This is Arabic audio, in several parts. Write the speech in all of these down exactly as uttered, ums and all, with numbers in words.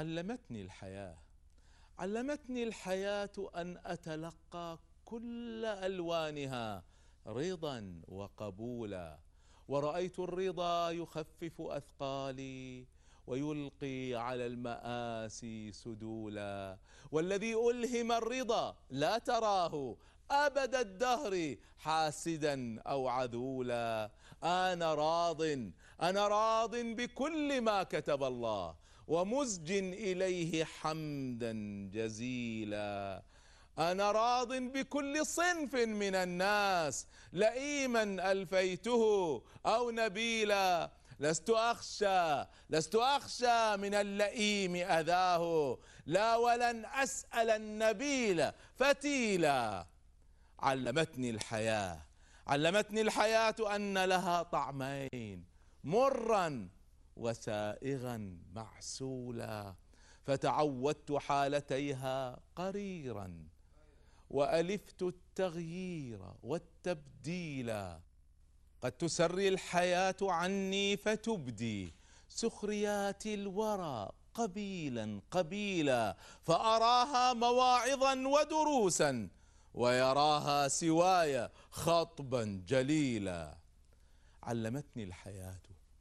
علمتني الحياة علمتني الحياة أن أتلقى كل ألوانها رضا وقبولا، ورأيت الرضا يخفف أثقالي ويلقي على المآسي سدولا، والذي ألهم الرضا لا تراه أبد الدهر حاسدا أو عذولا. أنا راض أنا راض بكل ما كتب الله ومزج إليه حمدا جزيلا. أنا راض بكل صنف من الناس لئيما ألفيته أو نبيلا. لست أخشى لست أخشى من اللئيم أذاه، لا ولن أسأل النبيل فتيلا. علمتني الحياة علمتني الحياة أن لها طعمين، مرا وسائغا معسولا، فتعودت حالتيها قريرا وألفت التغيير والتبديلا. قد تسري الحياة عني فتبدي سخريات الورى قبيلا قبيلا، فأراها مواعظا ودروسا ويراها سواي خطبا جليلا. علمتني الحياة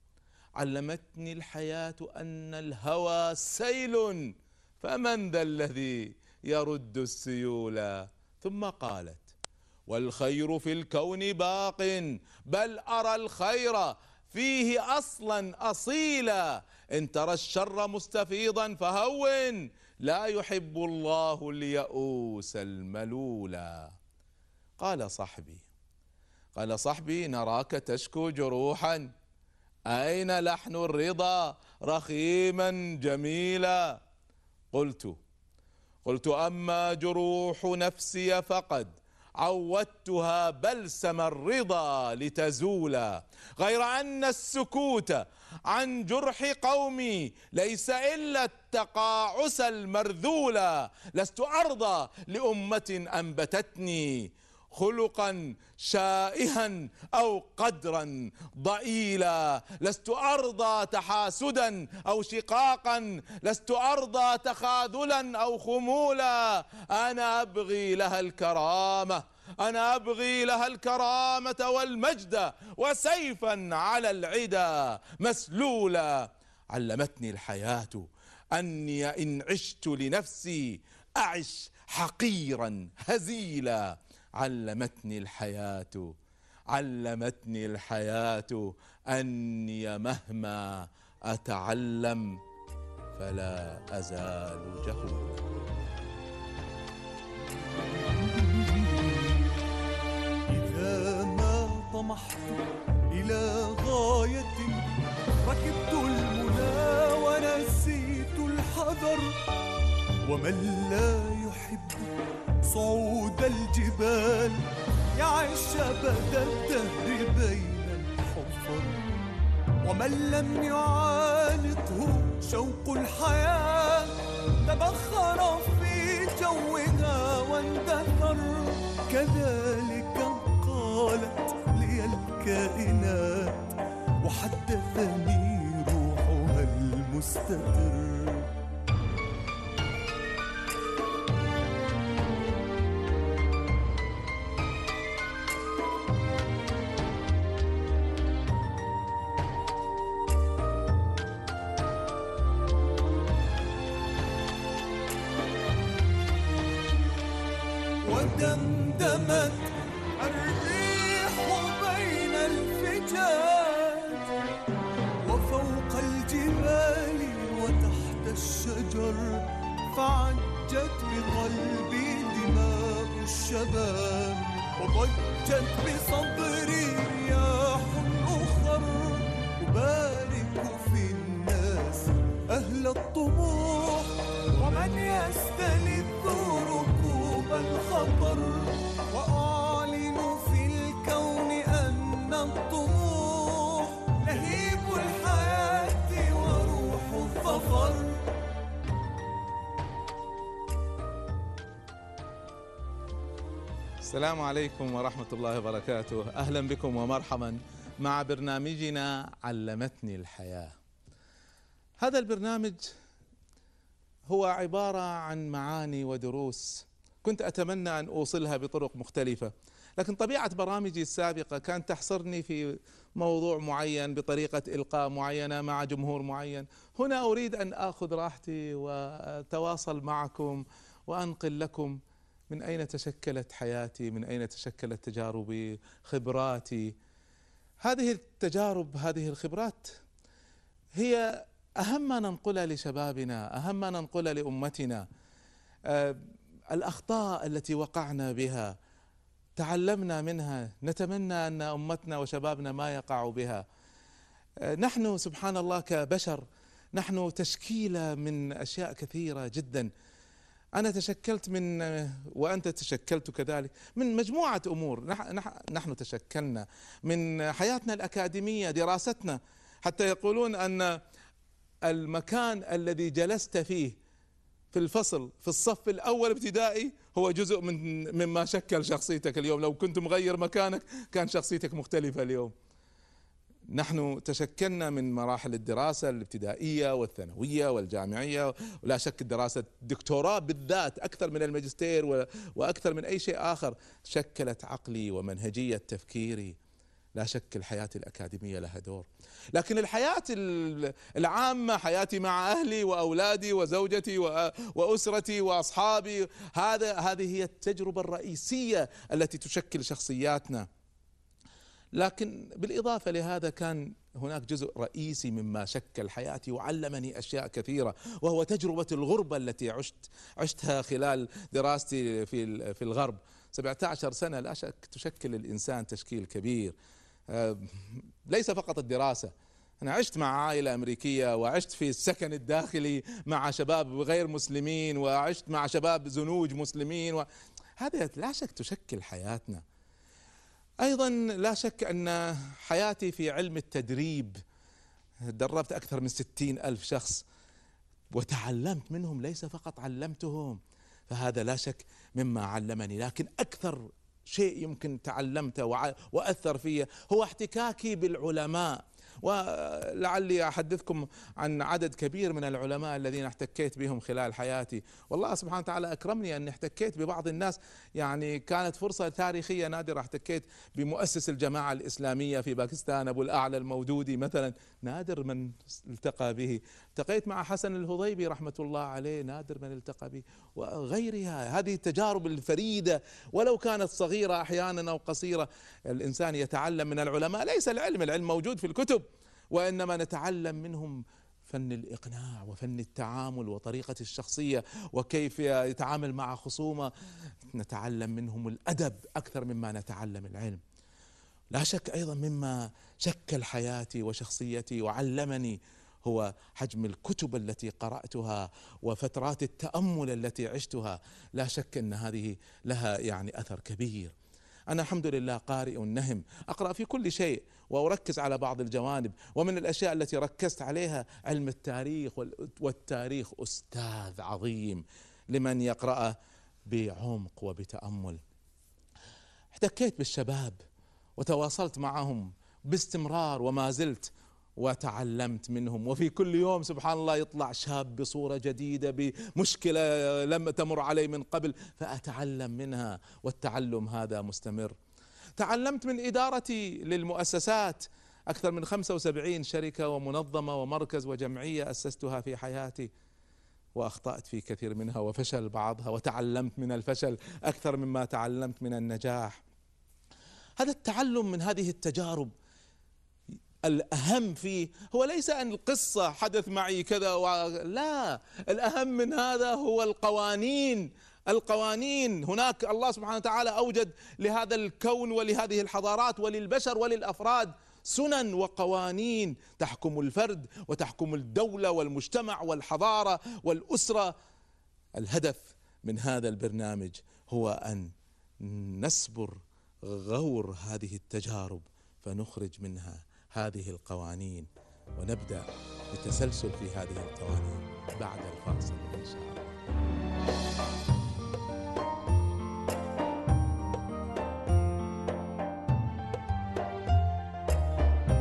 علمتني الحياة أن الهوى سيل، فمن ذا الذي يرد السيولا. ثم قالت: والخير في الكون باق، بل أرى الخير فيه أصلا أصيلا. إن ترى الشر مستفيضا فهون، لا يحب الله اليئوس الملولا. قال صحبي قال صحبي نراك تشكو جروحا، أين لحن الرضا رخيما جميلا. قلت قلت أما جروح نفسي فقد عودتها بلسم الرضا لتزولا، غير أن السكوت عن جرح قومي ليس إلا التقاعس المرذولا. لست أرضى لأمة أنبتتني خلقا شائها أو قدرا ضئيلا. لست أرضى تحاسدا أو شقاقا، لست أرضى تخاذلا أو خمولا. أنا أبغي لها الكرامة أنا أبغي لها الكرامة والمجد، وسيفا على العدا مسلولا. علمتني الحياة أني إن عشت لنفسي أعش حقيرا هزيلا. علمتني الحياة علمتني الحياة أني مهما أتعلم فلا أزال جهولا. إذا ما طمحت إلى غاية ركبت المنى ونسيت الحذر، ومن لا يحب صعود الجبال يعيش أبد الدهر بين الحفر، ومن لم يعانقه شوق الحياة تبخر في جوها واندثر. كذلك قالت لي الكائنات وحدثني روحها المستتر. ودمدمت الريح بين الفجاج وفوق الجبال وتحت الشجر، فعجت بقلبي دماء الشباب وضجت بصدري رياح أخر. أبارك في الناس أهل الطموح ومن يستلذ ركوب الخطر، وأعلن في الكون أن الطموح لهيب الحياة وروح الظفر. السلام عليكم ورحمة الله وبركاته. أهلا بكم ومرحبا مع برنامجنا علمتني الحياة. هذا البرنامج هو عبارة عن معاني ودروس كنت أتمنى أن أوصلها بطرق مختلفة، لكن طبيعة برامجي السابقة كانت تحصرني في موضوع معين بطريقة إلقاء معينة مع جمهور معين. هنا أريد أن آخذ راحتي وأتواصل معكم وأنقل لكم من أين تشكلت حياتي، من أين تشكلت تجاربي، خبراتي. هذه التجارب، هذه الخبرات هي أهم ما ننقلها لشبابنا، أهم ما ننقلها لأمتنا. أه الأخطاء التي وقعنا بها تعلمنا منها، نتمنى أن أمتنا وشبابنا ما يقعوا بها. أه نحن سبحان الله كبشر نحن تشكيلة من أشياء كثيرة جدا. أنا تشكلت من، وأنت تشكلت كذلك، من مجموعة أمور. نحن تشكلنا من حياتنا الأكاديمية، دراستنا، حتى يقولون أن المكان الذي جلست فيه في الفصل في الصف الأول ابتدائي هو جزء من مما شكل شخصيتك اليوم. لو كنت مغير مكانك كان شخصيتك مختلفة اليوم. نحن تشكلنا من مراحل الدراسة الابتدائية والثانوية والجامعية، ولا شك الدراسة الدكتوراه بالذات أكثر من الماجستير وأكثر من أي شيء آخر شكلت عقلي ومنهجية تفكيري. لا شك الحياة الأكاديمية لها دور، لكن الحياة العامة، حياتي مع أهلي وأولادي وزوجتي وأسرتي وأصحابي، هذا هذه هي التجربة الرئيسية التي تشكل شخصياتنا. لكن بالإضافة لهذا كان هناك جزء رئيسي مما شكل حياتي وعلمني أشياء كثيرة، وهو تجربة الغربة التي عشت عشتها خلال دراستي في في الغرب. سبعة عشر سنة لا شك تشكل الإنسان تشكيل كبير، ليس فقط الدراسة. أنا عشت مع عائلة أمريكية، وعشت في السكن الداخلي مع شباب غير مسلمين، وعشت مع شباب زنوج مسلمين، وهذا لا شك تشكل حياتنا. أيضا لا شك أن حياتي في علم التدريب، دربت أكثر من ستين ألف شخص وتعلمت منهم، ليس فقط علمتهم، فهذا لا شك مما علمني. لكن أكثر شيء يمكن تعلمته وأثر فيه هو احتكاكي بالعلماء. ولعلي أحدثكم عن عدد كبير من العلماء الذين احتكيت بهم خلال حياتي، والله سبحانه وتعالى أكرمني أن احتكيت ببعض الناس، يعني كانت فرصة تاريخية نادرة. احتكيت بمؤسس الجماعة الإسلامية في باكستان أبو الأعلى المودودي مثلا، نادر من التقى به. التقيت مع حسن الهضيبي رحمة الله عليه، نادر من التقى به، وغيرها. هذه التجارب الفريدة ولو كانت صغيرة أحيانا أو قصيرة، الإنسان يتعلم من العلماء. ليس العلم، العلم موجود في الكتب، وإنما نتعلم منهم فن الإقناع وفن التعامل وطريقة الشخصية وكيف يتعامل مع خصومه. نتعلم منهم الأدب أكثر مما نتعلم العلم. لا شك أيضا مما شكل حياتي وشخصيتي وعلمني هو حجم الكتب التي قرأتها وفترات التأمل التي عشتها. لا شك أن هذه لها يعني أثر كبير. أنا الحمد لله قارئ نهم، أقرأ في كل شيء وأركز على بعض الجوانب، ومن الأشياء التي ركزت عليها علم التاريخ، والتاريخ أستاذ عظيم لمن يقرأه بعمق وبتأمل. احتكيت بالشباب وتواصلت معهم باستمرار وما زلت، وتعلمت منهم. وفي كل يوم سبحان الله يطلع شاب بصورة جديدة بمشكلة لم تمر علي من قبل، فأتعلم منها، والتعلم هذا مستمر. تعلمت من إدارتي للمؤسسات، أكثر من خمسة وسبعين شركة ومنظمة ومركز وجمعية أسستها في حياتي، وأخطأت في كثير منها وفشل بعضها، وتعلمت من الفشل أكثر مما تعلمت من النجاح. هذا التعلم من هذه التجارب الأهم فيه هو ليس أن القصة حدث معي كذا و... لا، الأهم من هذا هو القوانين. القوانين هناك الله سبحانه وتعالى أوجد لهذا الكون ولهذه الحضارات وللبشر وللأفراد سنن وقوانين تحكم الفرد وتحكم الدولة والمجتمع والحضارة والأسرة. الهدف من هذا البرنامج هو أن نسبر غور هذه التجارب فنخرج منها هذه القوانين، ونبدأ بالتسلسل في هذه القوانين بعد الفاصل إن شاء الله.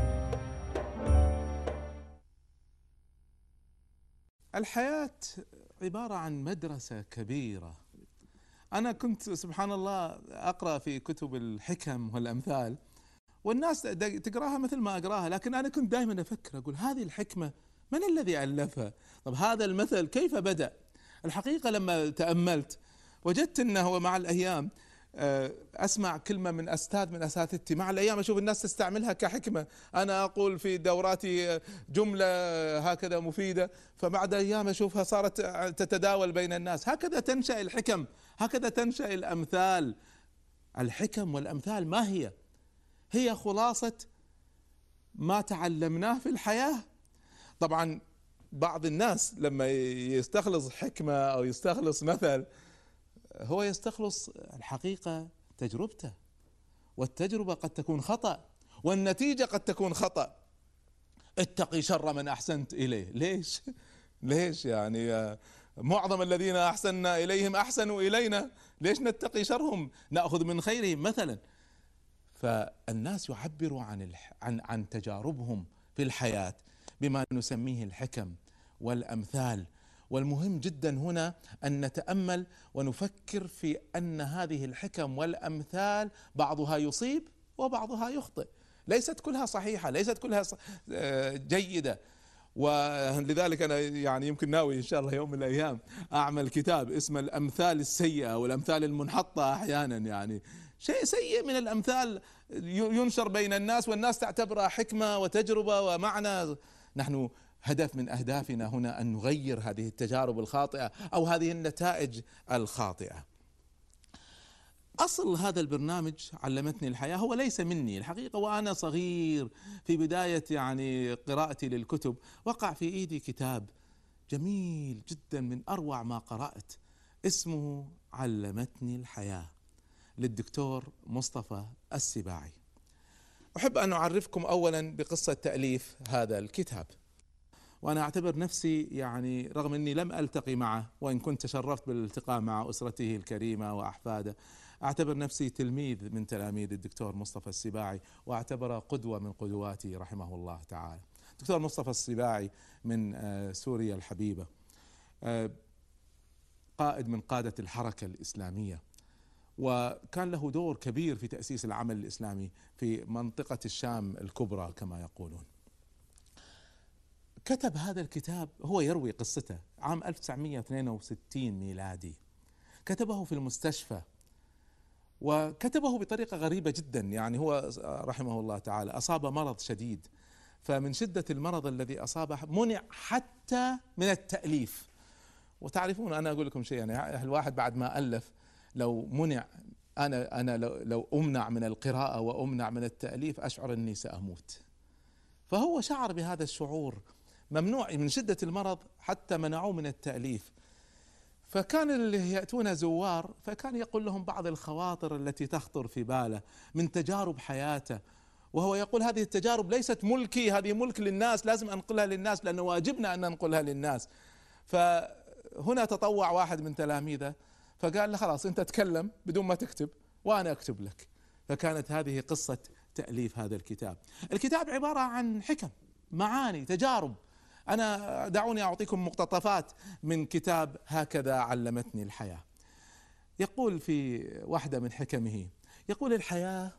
الحياة عبارة عن مدرسة كبيرة. أنا كنت سبحان الله أقرأ في كتب الحكم والأمثال، والناس تقراها مثل ما أقراها، لكن أنا كنت دائما أفكر أقول هذه الحكمة من الذي ألفها؟ طب هذا المثل كيف بدأ؟ الحقيقة لما تأملت وجدت أنه مع الأيام أسمع كلمة من أستاذ من أساتذتي، مع الأيام أشوف الناس تستعملها كحكمة. أنا أقول في دوراتي جملة هكذا مفيدة، فبعد أيام أشوفها صارت تتداول بين الناس. هكذا تنشأ الحكم، هكذا تنشأ الأمثال. الحكم والأمثال ما هي؟ هي خلاصة ما تعلمناه في الحياة. طبعا بعض الناس لما يستخلص حكمة أو يستخلص مثل، هو يستخلص الحقيقة تجربته، والتجربة قد تكون خطأ، والنتيجة قد تكون خطأ. اتقي شر من أحسنت إليه. ليش؟ ليش يعني معظم الذين أحسننا إليهم أحسنوا إلينا، ليش نتقي شرهم؟ نأخذ من خيرهم مثلا. فالناس يعبروا عن عن عن تجاربهم في الحياة بما نسميه الحكم والأمثال. والمهم جدا هنا أن نتأمل ونفكر في أن هذه الحكم والأمثال بعضها يصيب وبعضها يخطئ، ليست كلها صحيحة، ليست كلها جيدة. ولذلك أنا يعني يمكن ناوي إن شاء الله يوم من الأيام أعمل كتاب اسمه الأمثال السيئة والأمثال المنحطة. أحيانا يعني شيء سيء من الأمثال ينشر بين الناس والناس تعتبرها حكمة وتجربة ومعنى. نحن هدف من أهدافنا هنا أن نغير هذه التجارب الخاطئة أو هذه النتائج الخاطئة. أصل هذا البرنامج علمتني الحياة هو ليس مني الحقيقة. وأنا صغير في بداية يعني قراءتي للكتب وقع في إيدي كتاب جميل جدا من أروع ما قرأت، اسمه علمتني الحياة للدكتور مصطفى السباعي. أحب أن أعرفكم أولا بقصة تأليف هذا الكتاب. وأنا أعتبر نفسي يعني رغم أني لم ألتقي معه، وإن كنت تشرفت بالالتقاء مع أسرته الكريمة وأحفاده، أعتبر نفسي تلميذ من تلاميذ الدكتور مصطفى السباعي، وأعتبره قدوة من قدواتي رحمه الله تعالى. الدكتور مصطفى السباعي من سوريا الحبيبة، قائد من قادة الحركة الإسلامية، وكان له دور كبير في تأسيس العمل الإسلامي في منطقة الشام الكبرى كما يقولون. كتب هذا الكتاب، هو يروي قصته عام ألف وتسعمئة واثنين وستين ميلادي، كتبه في المستشفى، وكتبه بطريقة غريبة جدا. يعني هو رحمه الله تعالى أصاب مرض شديد، فمن شدة المرض الذي أصابه منع حتى من التأليف. وتعرفون أنا أقول لكم شيء، يعني الواحد بعد ما ألف لو منع، أنا أنا لو, لو أمنع من القراءة وأمنع من التأليف أشعر أني سأموت. فهو شعر بهذا الشعور، ممنوع من شدة المرض حتى منعوه من التأليف. فكان اللي يأتون زوار فكان يقول لهم بعض الخواطر التي تخطر في باله من تجارب حياته، وهو يقول هذه التجارب ليست ملكي، هذه ملك للناس، لازم أنقلها للناس لأنه واجبنا أن ننقلها للناس. فهنا تطوع واحد من تلاميذه فقال له خلاص أنت تكلم بدون ما تكتب وأنا أكتب لك. فكانت هذه قصة تأليف هذا الكتاب. الكتاب عبارة عن حكم، معاني، تجارب. أنا دعوني أعطيكم مقتطفات من كتاب هكذا علمتني الحياة. يقول في واحدة من حكمه، يقول الحياة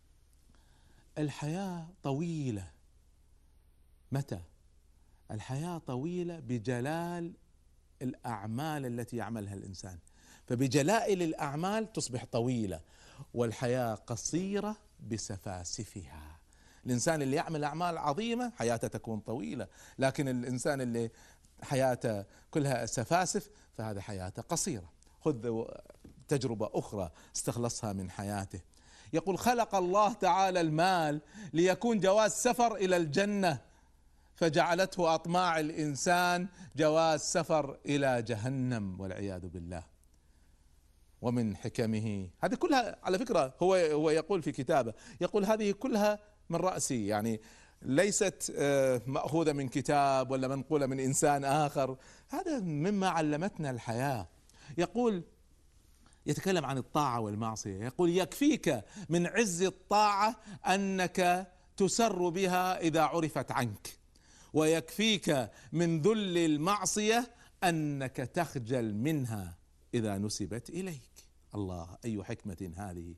الحياة طويلة. متى؟ الحياة طويلة بجلال الأعمال التي يعملها الإنسان، فبجلائل الأعمال تصبح طويلة، والحياة قصيرة بسفاسفها. الإنسان اللي يعمل أعمال عظيمة حياته تكون طويلة، لكن الإنسان اللي حياته كلها سفاسف فهذا حياته قصيرة. خذ تجربة أخرى استخلصها من حياته. يقول خلق الله تعالى المال ليكون جواز سفر إلى الجنة، فجعلته أطماع الإنسان جواز سفر إلى جهنم والعياذ بالله. ومن حكمه هذه كلها على فكرة، هو هو يقول في كتابه، يقول هذه كلها من رأسي، يعني ليست مأخوذة من كتاب ولا منقولة من إنسان آخر، هذا مما علمتنا الحياة. يقول يتكلم عن الطاعة والمعصية، يقول يكفيك من عز الطاعة أنك تسر بها إذا عرفت عنك، ويكفيك من ذل المعصية أنك تخجل منها إذا نسبت إليك. الله، أي حكمة هذه.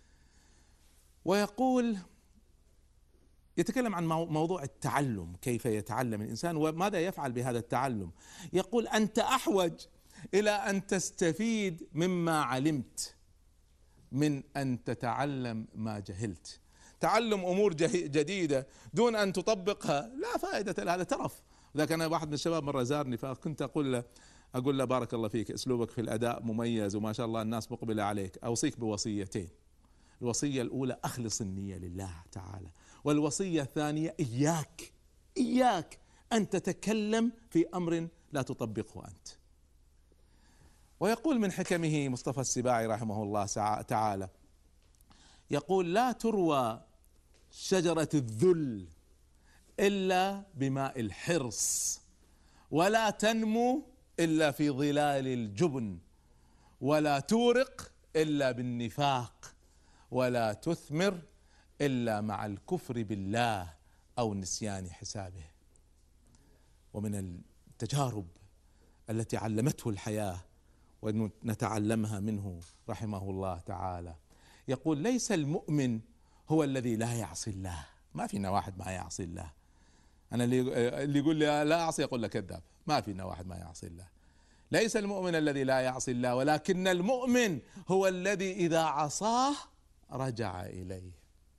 ويقول يتكلم عن موضوع التعلم، كيف يتعلم الإنسان وماذا يفعل بهذا التعلم. يقول أنت أحوج إلى أن تستفيد مما علمت من أن تتعلم ما جهلت. تعلم أمور جديدة دون أن تطبقها لا فائدة له، هذا ترف. ذاك أنا واحد من الشباب مرة زارني فكنت أقول له أقول له بارك الله فيك، أسلوبك في الأداء مميز وما شاء الله الناس مقبلة عليك، أوصيك بوصيتين. الوصية الأولى أخلص النية لله تعالى، والوصية الثانية إياك إياك أن تتكلم في أمر لا تطبقه أنت. ويقول من حكمه مصطفى السباعي رحمه الله تعالى، يقول لا تروى شجرة الذل إلا بماء الحرص، ولا تنمو إلا في ظلال الجبن، ولا تورق إلا بالنفاق، ولا تثمر إلا مع الكفر بالله أو نسيان حسابه. ومن التجارب التي علمته الحياة ونتعلمها منه رحمه الله تعالى، يقول ليس المؤمن هو الذي لا يعصي الله. ما فينا واحد ما يعصي الله. أنا اللي يقول لي لا أعصي أقول له كذاب. ما فينا واحد ما يعصي الله. ليس المؤمن الذي لا يعصي الله، ولكن المؤمن هو الذي إذا عصاه رجع إليه.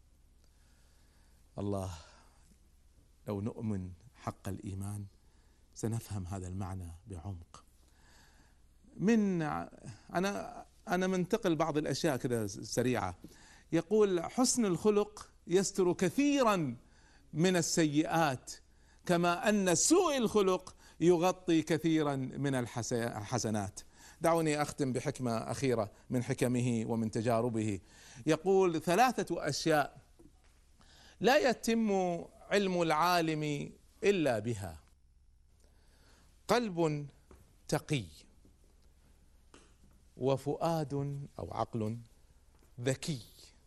الله، لو نؤمن حق الإيمان سنفهم هذا المعنى بعمق. من أنا أنا منتقل بعض الأشياء كذا سريعة. يقول حسن الخلق يستر كثيرا من السيئات، كما أن سوء الخلق يغطي كثيرا من الحسنات. دعوني أختم بحكمة أخيرة من حكمه ومن تجاربه. يقول ثلاثة أشياء لا يتم علم العالم إلا بها: قلب تقي، وفؤاد أو عقل ذكي،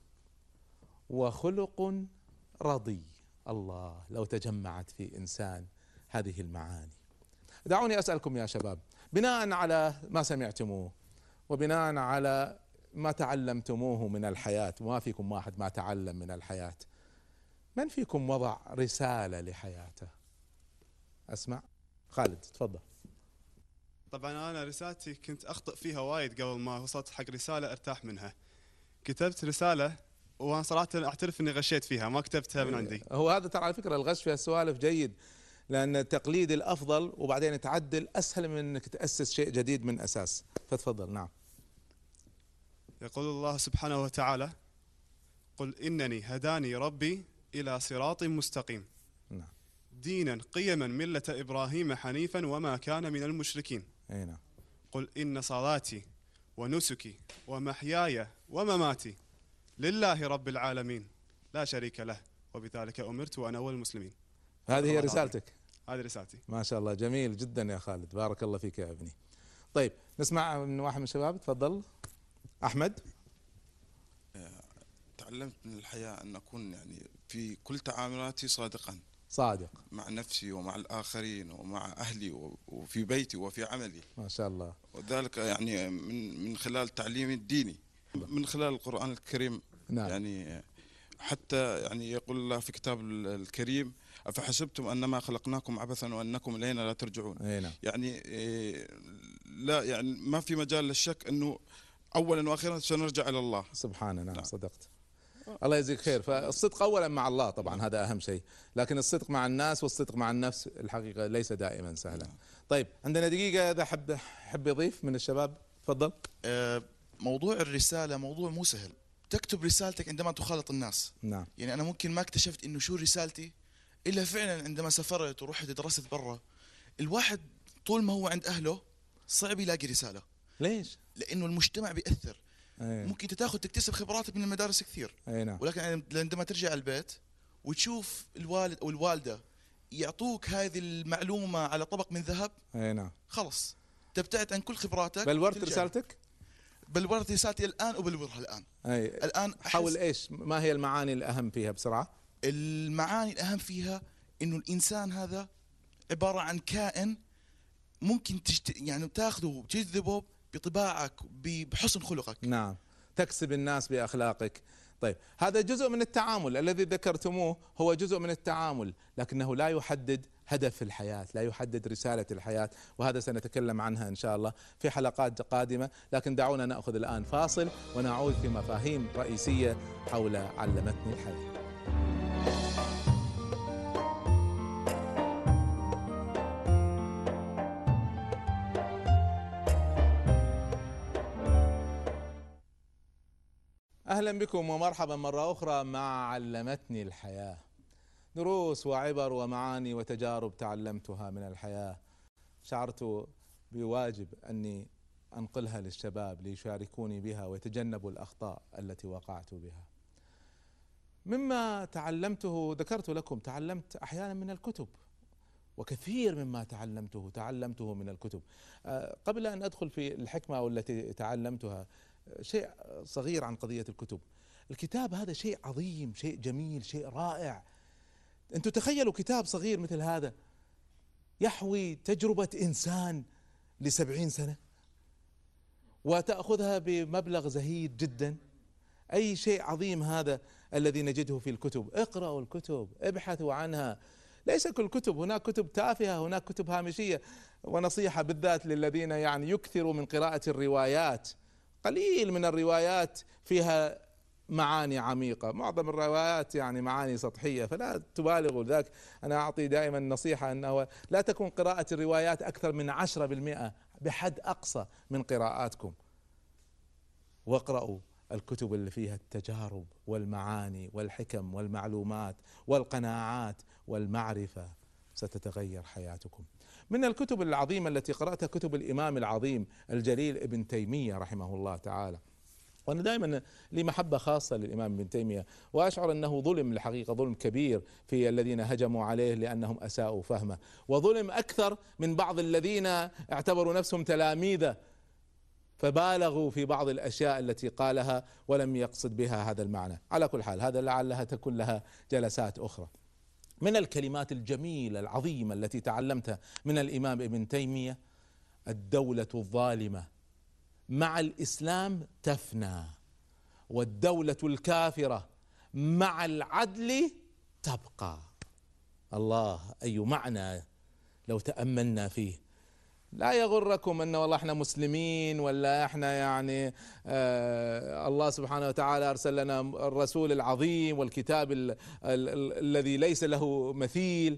وخلق رضي. الله، لو تجمعت في إنسان هذه المعاني. دعوني أسألكم يا شباب، بناء على ما سمعتموه وبناء على ما تعلمتموه من الحياة، وما فيكم واحد ما تعلم من الحياة، من فيكم وضع رسالة لحياته؟ أسمع. خالد تفضل. طبعا أنا رسالتي كنت أخطئ فيها وايد قبل ما وصلت حق رسالة أرتاح منها. كتبت رسالة وأنا صراحة أعترف إني غشيت فيها، ما كتبتها من عندي. هو هذا ترى على فكرة الغش في السوالف جيد، لأن التقليد الأفضل وبعدين تعدل أسهل من أنك تأسس شيء جديد من أساس. فتفضل. نعم. يقول الله سبحانه وتعالى: قل إنني هداني ربي إلى صراط مستقيم. نعم. دينا قيما ملة إبراهيم حنيفا وما كان من المشركين. أي نعم. قل إن صلاتي ونسكي ومحياي ومماتي لله رب العالمين لا شريك له وبذلك أمرت وأنا أول المسلمين. هذه هي رسالتك؟ هذه رسالتي. ما شاء الله، جميل جدا يا خالد، بارك الله فيك يا ابني. طيب نسمع من واحد من الشباب. تفضل أحمد. تعلمت من الحياة أن أكون يعني في كل تعاملاتي صادقا، صادق مع نفسي ومع الآخرين ومع أهلي وفي بيتي وفي عملي. ما شاء الله. وذلك يعني من من خلال تعليمي الديني، من خلال القرآن الكريم. نعم. يعني حتى يعني يقول الله في كتاب الكريم: أفحسبتم أنما خلقناكم عبثا وأنكم إلينا لا ترجعون. نعم. يعني لا يعني ما في مجال للشك أنه أولا وأخيرا سنرجع إلى الله سبحانه. نعم, نعم. صدقت. الله يجزيك خير. فالصدق أولا مع الله طبعا، هذا أهم شيء، لكن الصدق مع الناس والصدق مع النفس الحقيقة ليس دائما سهلا. طيب عندنا دقيقة، إذا حب حب يضيف من الشباب تفضل. موضوع الرسالة موضوع مو سهل. تكتب رسالتك عندما تخالط الناس. نعم. يعني أنا ممكن ما اكتشفت إنه شو رسالتي إلا فعلا عندما سافرت ورحت درست برا. الواحد طول ما هو عند أهله صعب يلاقي رسالة. ليش؟ لأنه المجتمع بيأثر. أيه. ممكن تاخذ تكتسب خبرات من المدارس كثير. أي نعم. ولكن عندما ترجع البيت وتشوف الوالد أو الوالدة يعطوك هذه المعلومة على طبق من ذهب، أي نعم، خلص تبتعد عن كل خبراتك. بلورت رسالتك؟ بلورت رسالتي الآن وبلورها الآن. أي. الآن حول إيش؟ ما هي المعاني الأهم فيها بسرعة؟ المعاني الأهم فيها إنه الإنسان هذا عبارة عن كائن ممكن تشت... يعني تاخذه وتجذبه بطباعك بحسن خلقك. نعم، تكسب الناس بأخلاقك. طيب هذا جزء من التعامل الذي ذكرتموه، هو جزء من التعامل، لكنه لا يحدد هدف الحياة، لا يحدد رسالة الحياة، وهذا سنتكلم عنها إن شاء الله في حلقات قادمة. لكن دعونا نأخذ الآن فاصل ونعود في مفاهيم رئيسية حول علمتني الحياة. أهلا بكم ومرحبا مرة أخرى مع علمتني الحياة، دروس وعبر ومعاني وتجارب تعلمتها من الحياة، شعرت بواجب أني أنقلها للشباب ليشاركوني بها ويتجنبوا الأخطاء التي وقعت بها. مما تعلمته ذكرت لكم، تعلمت أحيانا من الكتب، وكثير مما تعلمته تعلمته من الكتب. قبل أن أدخل في الحكمة والتي تعلمتها، شيء صغير عن قضية الكتب. الكتاب هذا شيء عظيم، شيء جميل، شيء رائع. أنتم تخيلوا كتاب صغير مثل هذا يحوي تجربة إنسان لسبعين سنة وتأخذها بمبلغ زهيد جدا. أي شيء عظيم هذا الذي نجده في الكتب. اقرأوا الكتب، ابحثوا عنها. ليس كل كتب، هناك كتب تافهة، هناك كتب هامشية. ونصيحة بالذات للذين يعني يكثروا من قراءة الروايات، قليل من الروايات فيها معاني عميقة، معظم الروايات يعني معاني سطحية، فلا تبالغوا. ذاك أنا أعطي دائما نصيحة أنه لا تكون قراءة الروايات أكثر من عشرة بالمئة بحد أقصى من قراءاتكم، واقرأوا الكتب اللي فيها التجارب والمعاني والحكم والمعلومات والقناعات والمعرفة، ستتغير حياتكم. من الكتب العظيمة التي قرأتها كتب الإمام العظيم الجليل ابن تيمية رحمه الله تعالى. وأنا دائما لي محبة خاصة للإمام ابن تيمية، وأشعر أنه ظلم الحقيقة، ظلم كبير في الذين هجموا عليه لأنهم أساءوا فهمه، وظلم أكثر من بعض الذين اعتبروا نفسهم تلاميذه فبالغوا في بعض الأشياء التي قالها ولم يقصد بها هذا المعنى. على كل حال هذا لعلها تكون لها جلسات أخرى. من الكلمات الجميلة العظيمة التي تعلمتها من الإمام ابن تيمية: الدولة الظالمة مع الإسلام تفنى، والدولة الكافرة مع العدل تبقى. الله، أي معنى لو تأملنا فيه. لا يغركم أن والله احنا مسلمين ولا احنا يعني آه الله سبحانه وتعالى أرسل لنا الرسول العظيم والكتاب ال ال ال الذي ليس له مثيل.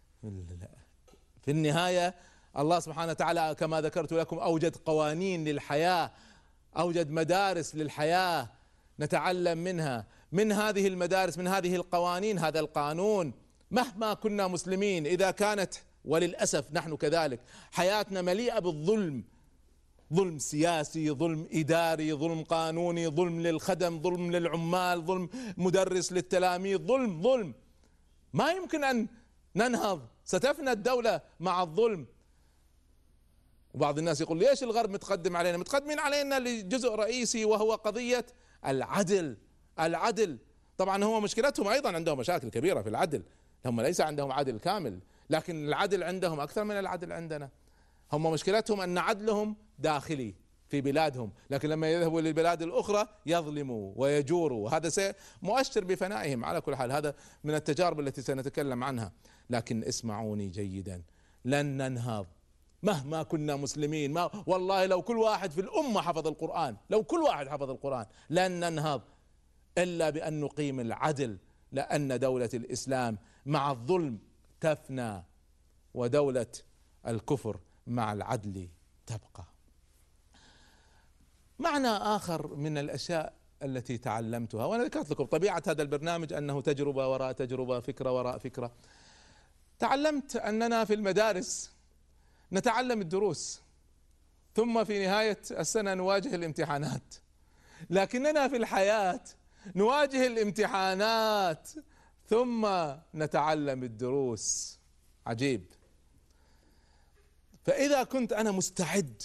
في النهاية الله سبحانه وتعالى كما ذكرت لكم أوجد قوانين للحياة، أوجد مدارس للحياة نتعلم منها. من هذه المدارس، من هذه القوانين، هذا القانون، مهما كنا مسلمين، إذا كانت، وللأسف نحن كذلك، حياتنا مليئة بالظلم، ظلم سياسي، ظلم إداري، ظلم قانوني، ظلم للخدم، ظلم للعمال، ظلم مدرس للتلاميذ، ظلم ظلم ما يمكن أن ننهض، ستفنى الدولة مع الظلم. وبعض الناس يقول ليش الغرب متقدم علينا؟ متقدمين علينا لجزء رئيسي وهو قضية العدل. العدل طبعا هو مشكلتهم أيضا، عندهم مشاكل كبيرة في العدل، هم ليس عندهم عدل كامل، لكن العدل عندهم أكثر من العدل عندنا. هم مشكلتهم أن عدلهم داخلي في بلادهم، لكن لما يذهبوا للبلاد الأخرى يظلموا ويجوروا، هذا مؤشر بفنائهم. على كل حال هذا من التجارب التي سنتكلم عنها. لكن اسمعوني جيدا، لن ننهض مهما كنا مسلمين. ما والله لو كل واحد في الأمة حفظ القرآن، لو كل واحد حفظ القرآن، لن ننهض إلا بأن نقيم العدل، لأن دولة الإسلام مع الظلم تفنى، ودولة الكفر مع العدل تبقى. معنى آخر من الأشياء التي تعلمتها، وأنا ذكرت لكم طبيعة هذا البرنامج أنه تجربة وراء تجربة، فكرة وراء فكرة. تعلمت أننا في المدارس نتعلم الدروس، ثم في نهاية السنة نواجه الامتحانات، لكننا في الحياة نواجه الامتحانات ثم نتعلم الدروس. عجيب. فإذا كنت أنا مستعد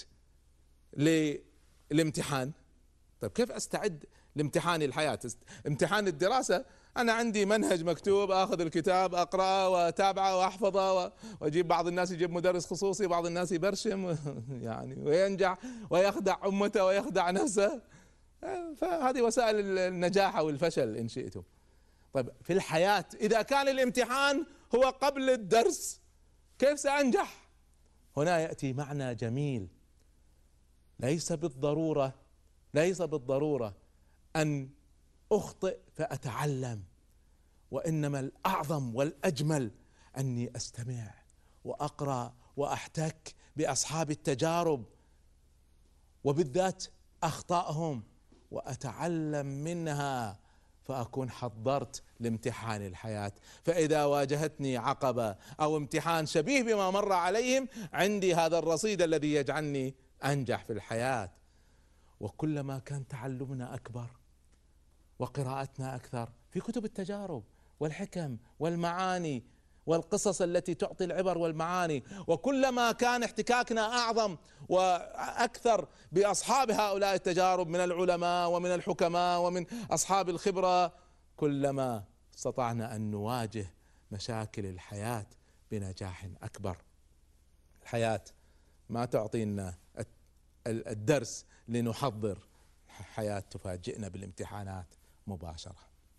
للامتحان، طيب كيف أستعد لامتحان الحياة؟ امتحان الدراسة أنا عندي منهج مكتوب، أخذ الكتاب أقرأه وأتابعه وأحفظه، وأجيب بعض الناس يجيب مدرس خصوصي، بعض الناس يبرشم يعني وينجح ويخدع أمته ويخدع نفسه. فهذه وسائل النجاح أو الفشل إن شئتم. طيب في الحياة إذا كان الامتحان هو قبل الدرس كيف سأنجح؟ هنا يأتي معنى جميل، ليس بالضرورة ليس بالضرورة أن أخطئ فأتعلم، وإنما الأعظم والأجمل أني أستمع وأقرأ وأحتك بأصحاب التجارب وبالذات أخطائهم وأتعلم منها، فأكون حضرت لامتحان الحياة. فإذا واجهتني عقبة أو امتحان شبيه بما مر عليهم عندي هذا الرصيد الذي يجعلني أنجح في الحياة. وكلما كان تعلمنا أكبر وقراءتنا أكثر في كتب التجارب والحكم والمعاني والقصص التي تعطي العبر والمعاني، وكلما كان احتكاكنا أعظم وأكثر بأصحاب هؤلاء التجارب من العلماء ومن الحكماء ومن أصحاب الخبرة، كلما استطعنا أن نواجه مشاكل الحياة بنجاح أكبر. الحياة ما تعطينا الدرس لنحضر، الحياة تفاجئنا بالامتحانات مباشرة.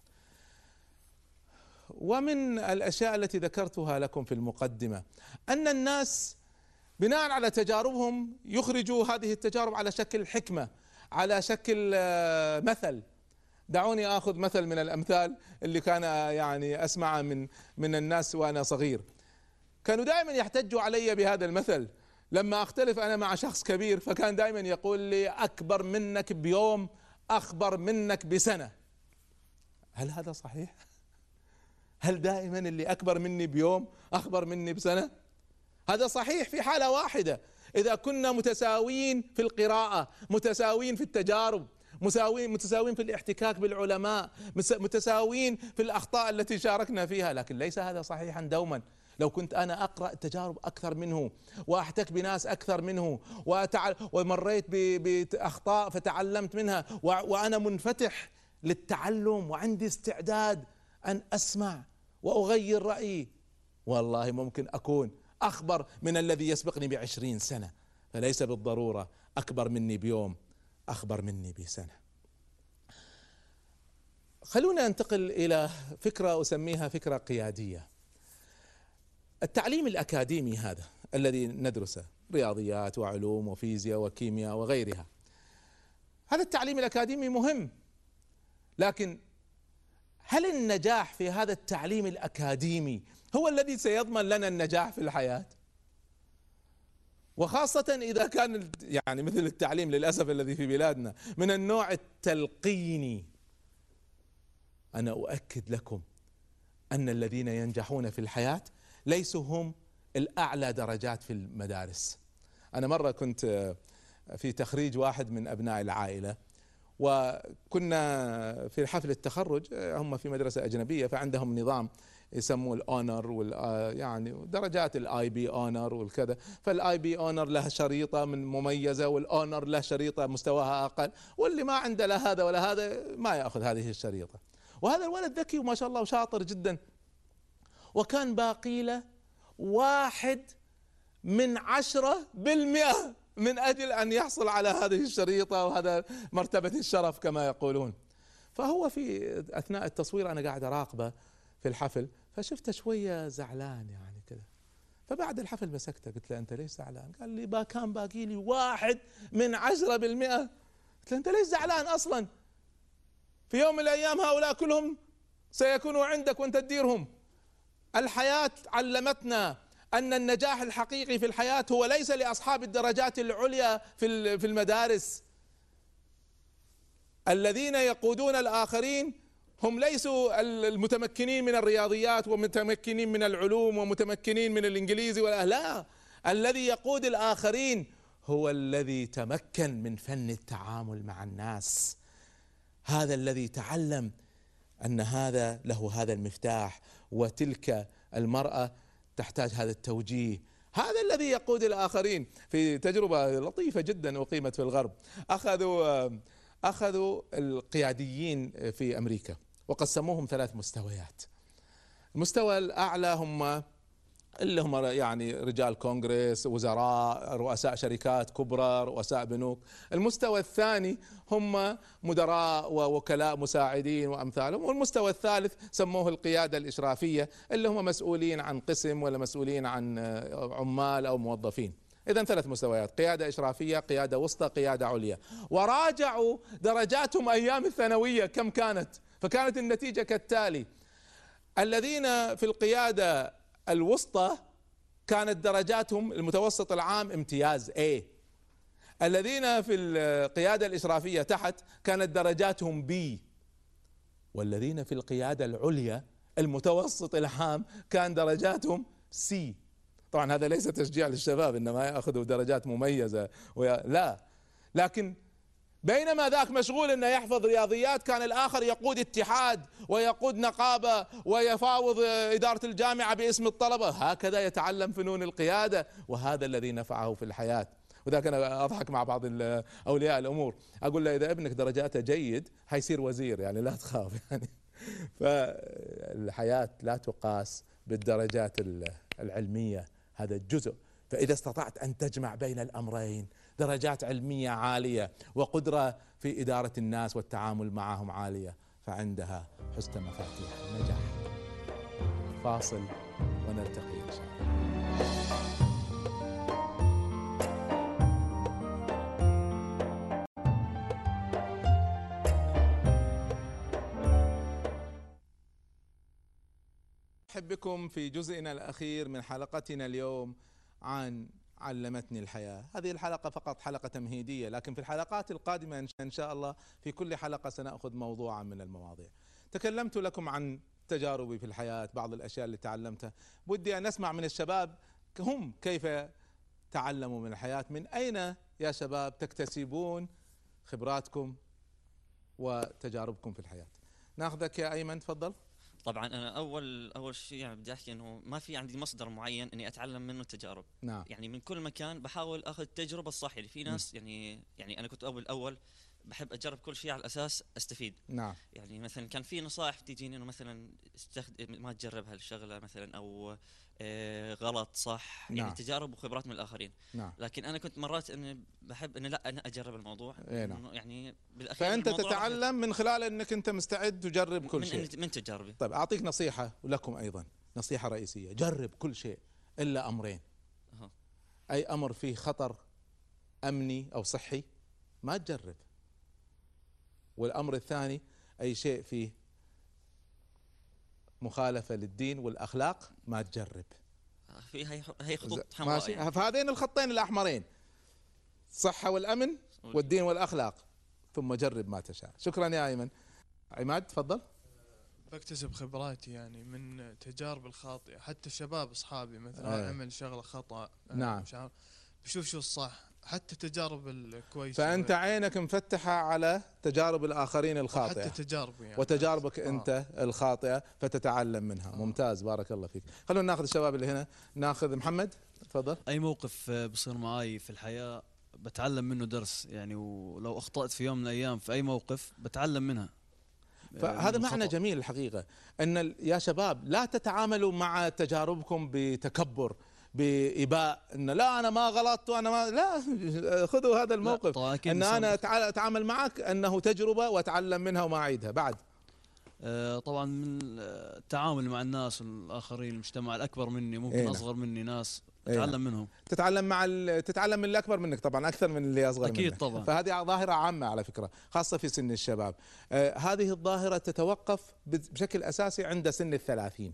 ومن الأشياء التي ذكرتها لكم في المقدمة أن الناس بناء على تجاربهم يخرجوا هذه التجارب على شكل حكمة، على شكل مثل. دعوني آخذ مثل من الأمثال اللي كان يعني أسمع من من الناس وأنا صغير. كانوا دائما يحتجوا علي بهذا المثل لما أختلف أنا مع شخص كبير، فكان دائما يقول لي أكبر منك بيوم أخبر منك بسنة. هل هذا صحيح؟ هل دائما اللي أكبر مني بيوم أخبر مني بسنة؟ هذا صحيح في حالة واحدة، إذا كنا متساويين في القراءة، متساويين في التجارب، مساوين متساويين في الاحتكاك بالعلماء، متساويين في الأخطاء التي شاركنا فيها. لكن ليس هذا صحيحا دوما. لو كنت أنا أقرأ تجارب أكثر منه وأحتك بناس أكثر منه وأتعل ومريت بأخطاء فتعلمت منها وأنا منفتح للتعلم وعندي استعداد أن أسمع وأغير رأيي، والله ممكن أكون أخبر من الذي يسبقني بعشرين سنة. فليس بالضرورة أكبر مني بيوم أخبر مني بسنة. خلونا ننتقل إلى فكرة أسميها فكرة قيادية. التعليم الأكاديمي هذا الذي ندرسه، رياضيات وعلوم وفيزياء وكيمياء وغيرها، هذا التعليم الأكاديمي مهم، لكن هل النجاح في هذا التعليم الأكاديمي هو الذي سيضمن لنا النجاح في الحياة؟ وخاصة إذا كان يعني مثل التعليم للأسف الذي في بلادنا من النوع التلقيني. أنا أؤكد لكم أن الذين ينجحون في الحياة ليسوا هم الأعلى درجات في المدارس. أنا مرة كنت في تخريج واحد من أبناء العائلة، وكنا في حفل التخرج، هم في مدرسة أجنبية فعندهم نظام يسموه الأونر وال يعني درجات الاي بي اونر والكذا. فالاي بي اونر له شريطة من مميزة، والاونر له شريطة مستواها أقل، واللي ما عنده لا هذا ولا هذا ما يأخذ هذه الشريطة. وهذا الولد ذكي وما شاء الله وشاطر جدا، وكان باقي له واحد من عشرة بالمئة من أجل أن يحصل على هذه الشريطة وهذا مرتبة الشرف كما يقولون. فهو في أثناء التصوير أنا قاعد أراقبه في الحفل، فشفته شوية زعلان يعني كذا. فبعد الحفل مسكته قلت له أنت ليش زعلان؟ قال لي با كان باقي لي واحد من عشرة بالمئة. قلت له أنت ليش زعلان أصلا؟ في يوم من الأيام هؤلاء كلهم سيكونوا عندك وأنت تديرهم. الحياة علمتنا أن النجاح الحقيقي في الحياة هو ليس لأصحاب الدرجات العليا في في المدارس. الذين يقودون الآخرين هم ليسوا المتمكنين من الرياضيات ومتمكنين من العلوم ومتمكنين من الإنجليزي ولا لا. الذي يقود الآخرين هو الذي تمكن من فن التعامل مع الناس، هذا الذي تعلم أن هذا له هذا المفتاح وتلك المرأة تحتاج هذا التوجيه. هذا الذي يقود الآخرين. في تجربة لطيفة جدا أقيمت في الغرب، أخذوا أخذوا القياديين في أمريكا وقسموهم ثلاث مستويات. المستوى الأعلى هم اللي هم يعني رجال كونغرس، وزراء، رؤساء شركات كبرى، رؤساء بنوك. المستوى الثاني هم مدراء ووكلاء مساعدين وأمثالهم. والمستوى الثالث سموه القيادة الإشرافية، اللي هم مسؤولين عن قسم ولا مسؤولين عن عمال أو موظفين. إذن ثلاث مستويات: قيادة إشرافية، قيادة وسطى، قيادة عليا. وراجعوا درجاتهم أيام الثانوية كم كانت، فكانت النتيجة كالتالي: الذين في القيادة الوسطى كانت درجاتهم المتوسط العام امتياز A. الذين في القيادة الإشرافية تحت كانت درجاتهم B. والذين في القيادة العليا المتوسط العام كان درجاتهم C. طبعا هذا ليس تشجيع للشباب انما ياخذوا درجات مميزة ويا لا، لكن بينما ذاك مشغول انه يحفظ رياضيات، كان الاخر يقود اتحاد ويقود نقابة ويفاوض ادارة الجامعة باسم الطلبة. هكذا يتعلم فنون القيادة، وهذا الذي نفعه في الحياة. وذاك انا اضحك مع بعض اولياء الامور، اقول له اذا ابنك درجاته جيد حيصير وزير، يعني لا تخاف يعني. فالحياة لا تقاس بالدرجات العلمية، هذا جزء. فإذا استطعت أن تجمع بين الأمرين، درجات علمية عالية وقدرة في إدارة الناس والتعامل معهم عالية، فعندها حزت مفاتيح النجاح. فاصل ونلتقي إن شاء الله. أرحب بكم في جزئنا الأخير من حلقتنا اليوم عن علمتني الحياة. هذه الحلقة فقط حلقة تمهيدية، لكن في الحلقات القادمة إن شاء الله في كل حلقة سنأخذ موضوعا من المواضيع. تكلمت لكم عن تجاربي في الحياة، بعض الأشياء اللي تعلمتها. بدي أن أسمع من الشباب هم كيف تعلموا من الحياة. من أين يا شباب تكتسبون خبراتكم وتجاربكم في الحياة؟ ناخذك يا أيمن، تفضل. طبعا انا اول اول شيء يعني بدي احكي انه ما في عندي مصدر معين اني اتعلم منه التجارب. نعم. يعني من كل مكان بحاول اخذ التجربه الصح. يعني في ناس م. يعني يعني انا كنت اول اول بحب اجرب كل شيء على اساس استفيد. نعم. يعني مثلا كان في نصائح تجيني انه مثلا استخدم ما تجرب هالشغله مثلا، او آه غلط صح. نعم. يعني تجارب وخبرات من الاخرين. نعم. لكن انا كنت مرات اني بحب اني لا انا اجرب الموضوع. إيه نعم. يعني بالاخير فانت تتعلم من خلال انك انت مستعد تجرب كل من شيء من تجاربي. طيب اعطيك نصيحه ولكم ايضا نصيحه رئيسيه: جرب كل شيء الا امرين. أه. اي امر فيه خطر امني او صحي ما تجرب، والامر الثاني اي شيء فيه مخالفه للدين والاخلاق ما تجرب. في هي هي خطوط حمراء ماشي يعني. فهذين الخطين الاحمرين: الصحه والامن والدين والاخلاق، ثم جرب ما تشاء. شكرا يا ايمن. عماد تفضل. بكتسب خبراتي يعني من تجارب الخاطئة. حتى الشباب اصحابي مثلا أيه. عمل شغله خطأ نعم بشوف شو الصح، حتى تجارب الكويسة. فانت عينك مفتحه على تجارب الاخرين الخاطئه حتى تجاربي يعني وتجاربك آه. انت الخاطئه فتتعلم منها. آه. ممتاز، بارك الله فيك. خلونا ناخذ الشباب اللي هنا. ناخذ محمد تفضل. اي موقف بصير معي في الحياه بتعلم منه درس يعني، ولو اخطأت في يوم من الايام في اي موقف بتعلم منها. فهذا معنى جميل الحقيقه، ان يا شباب لا تتعاملوا مع تجاربكم بتكبر بإباء، ان لا انا ما غلطت وانا ما لا. خذوا هذا الموقف ان انا اتعامل معك انه تجربه واتعلم منها وما اعيدها بعد. آه طبعا من التعامل مع الناس والاخرين، المجتمع الاكبر مني ممكن إيه اصغر مني ناس اتعلم إيه منهم. تتعلم مع تتعلم من اللي اكبر منك طبعا اكثر من اللي اصغر أكيد منك. طبعا. فهذه ظاهره عامه على فكره خاصه في سن الشباب. آه هذه الظاهره تتوقف بشكل اساسي عند سن الثلاثين.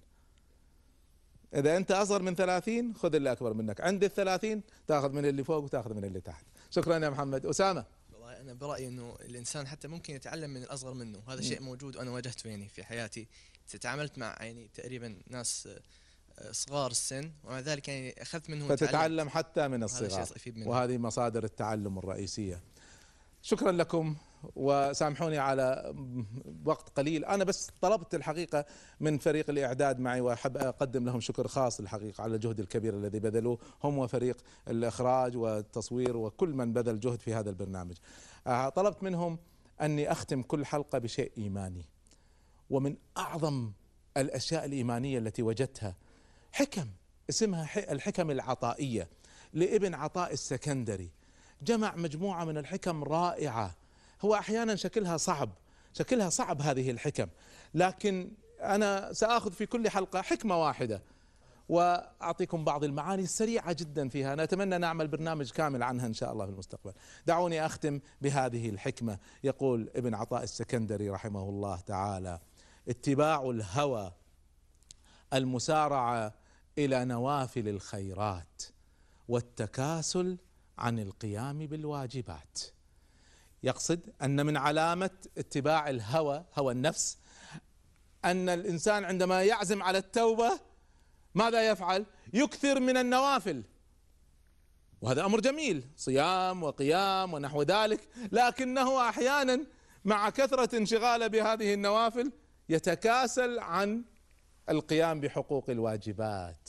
إذا أنت أصغر من ثلاثين خذ اللي أكبر منك، عند الثلاثين تأخذ من اللي فوق وتأخذ من اللي تحت. شكرا يا محمد. أسامة. والله أنا برأيي إنه الإنسان حتى ممكن يتعلم من الأصغر منه، هذا شيء موجود وأنا واجهته يعني في حياتي. تعاملت مع يعني تقريبا ناس صغار السن ومع ذلك يعني أخذت منهم فتتعلم حتى من الصغار، وهذه مصادر التعلم الرئيسية. شكرا لكم وسامحوني على وقت قليل. أنا بس طلبت الحقيقة من فريق الإعداد معي وأحب أقدم لهم شكر خاص الحقيقة على الجهد الكبير الذي بذلوه هم وفريق الإخراج والتصوير وكل من بذل جهد في هذا البرنامج. طلبت منهم أني أختم كل حلقة بشيء إيماني، ومن أعظم الأشياء الإيمانية التي وجدتها حكم اسمها الحكم العطائية لابن عطاء السكندري. جمع مجموعة من الحكم رائعة، هو أحيانا شكلها صعب، شكلها صعب هذه الحكم، لكن أنا سآخذ في كل حلقة حكمة واحدة وأعطيكم بعض المعاني السريعة جدا فيها. أنا أتمنى نعمل برنامج كامل عنها إن شاء الله في المستقبل. دعوني أختم بهذه الحكمة. يقول ابن عطاء السكندري رحمه الله تعالى: اتباع الهوى المسارعة إلى نوافل الخيرات والتكاسل عن القيام بالواجبات. يقصد أن من علامة اتباع الهوى، هوى النفس، أن الإنسان عندما يعزم على التوبة ماذا يفعل؟ يكثر من النوافل، وهذا أمر جميل، صيام وقيام ونحو ذلك، لكنه أحيانا مع كثرة انشغاله بهذه النوافل يتكاسل عن القيام بحقوق الواجبات،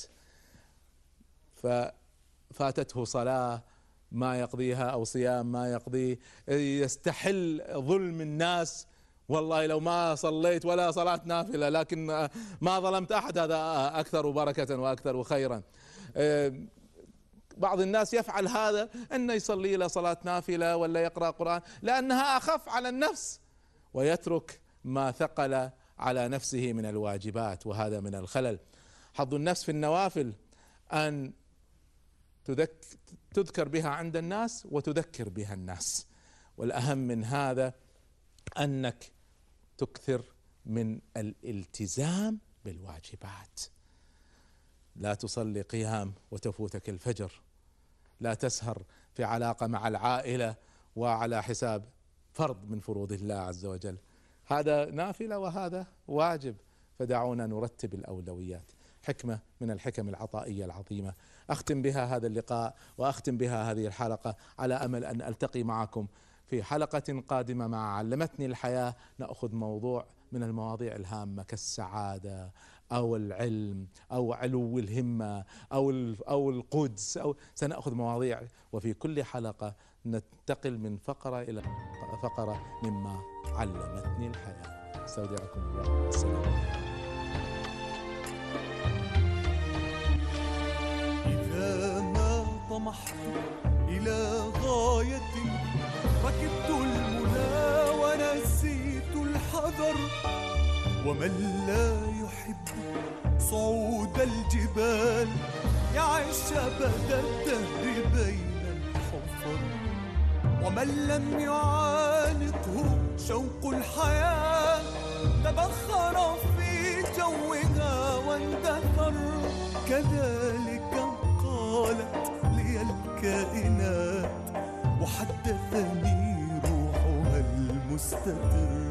ففاتته صلاة ما يقضيها أو صيام ما يقضيه، يستحل ظلم الناس، والله لو ما صليت ولا صلاة نافلة لكن ما ظلمت أحد هذا أكثر بركة وأكثر خيرا. بعض الناس يفعل هذا، أنه يصلي له صلاة نافلة ولا يقرأ قرآن لأنها أخف على النفس، ويترك ما ثقل على نفسه من الواجبات، وهذا من الخلل. حظ النفس في النوافل أن تذكر بها عند الناس وتذكر بها الناس، والأهم من هذا أنك تكثر من الالتزام بالواجبات. لا تصلي قيام وتفوتك الفجر، لا تسهر في علاقة مع العائلة وعلى حساب فرض من فروض الله عز وجل، هذا نافلة وهذا واجب، فدعونا نرتب الأولويات. حكمة من الحكم العطائية العظيمة أختم بها هذا اللقاء وأختم بها هذه الحلقة، على أمل أن ألتقي معكم في حلقة قادمة مع علمتني الحياة. نأخذ موضوع من المواضيع الهامة كالسعادة أو العلم أو علو الهمة أو أو القدس، أو سنأخذ مواضيع، وفي كل حلقة ننتقل من فقرة إلى فقرة مما علمتني الحياة. استودعكم الله، السلام عليكم. إذا ما طمحت إلى غاية ركبت المنى ونسيت الحذر، ومن لا يحب صعود الجبال يعيش أبد الدهر بين الحفر، ومن لم يعانقه شوق الحياة تبخر في جوها واندثر. كذلك قالت لي الكائنات وحدثني روحها المستتر.